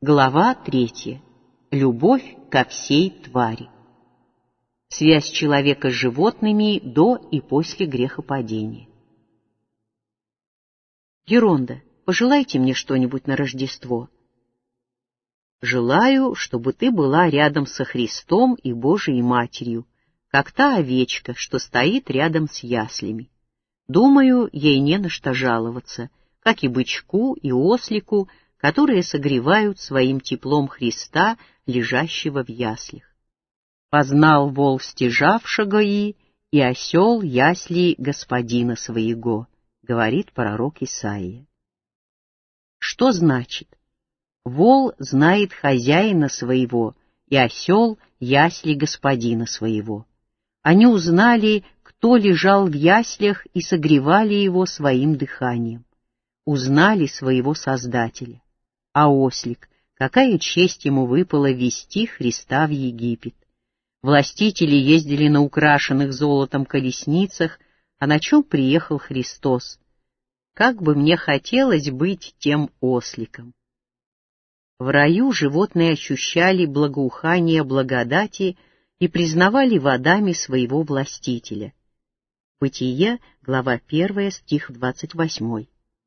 Глава 3. Любовь ко всей твари. Связь человека с животными до и после грехопадения. Геронда, пожелайте мне что-нибудь на Рождество. Желаю, чтобы ты была рядом со Христом и Божией Матерью, как та овечка, что стоит рядом с яслями. Думаю, ей не на что жаловаться, как и бычку и ослику, которые согревают своим теплом Христа, лежащего в яслях. Познал вол стяжавшего и осел ясли господина своего, говорит пророк Исаия. Что значит? Вол знает хозяина своего, и осел ясли господина своего. Они узнали, кто лежал в яслях, и согревали его своим дыханием. Узнали своего Создателя. А ослик, какая честь ему выпала вести Христа в Египет. Властители ездили на украшенных золотом колесницах, а на чем приехал Христос? Как бы мне хотелось быть тем осликом. В раю животные ощущали благоухание благодати и признавали водами своего властителя. Бытие, глава 1, стих 28.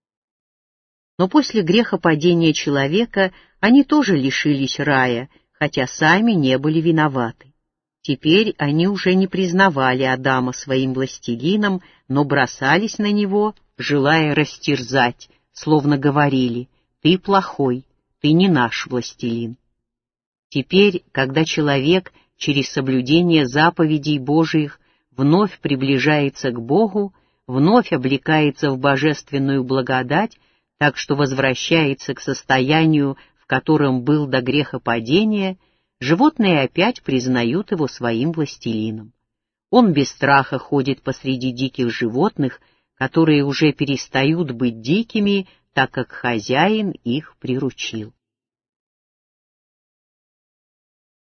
Но после грехопадения человека они тоже лишились рая, хотя сами не были виноваты. Теперь они уже не признавали Адама своим властелином, но бросались на него, желая растерзать, словно говорили: «Ты плохой, ты не наш властелин». Теперь, когда человек через соблюдение заповедей Божиих вновь приближается к Богу, вновь облекается в божественную благодать, так что возвращается к состоянию, в котором был до грехопадения, животные опять признают его своим властелином. Он без страха ходит посреди диких животных, которые уже перестают быть дикими, так как хозяин их приручил.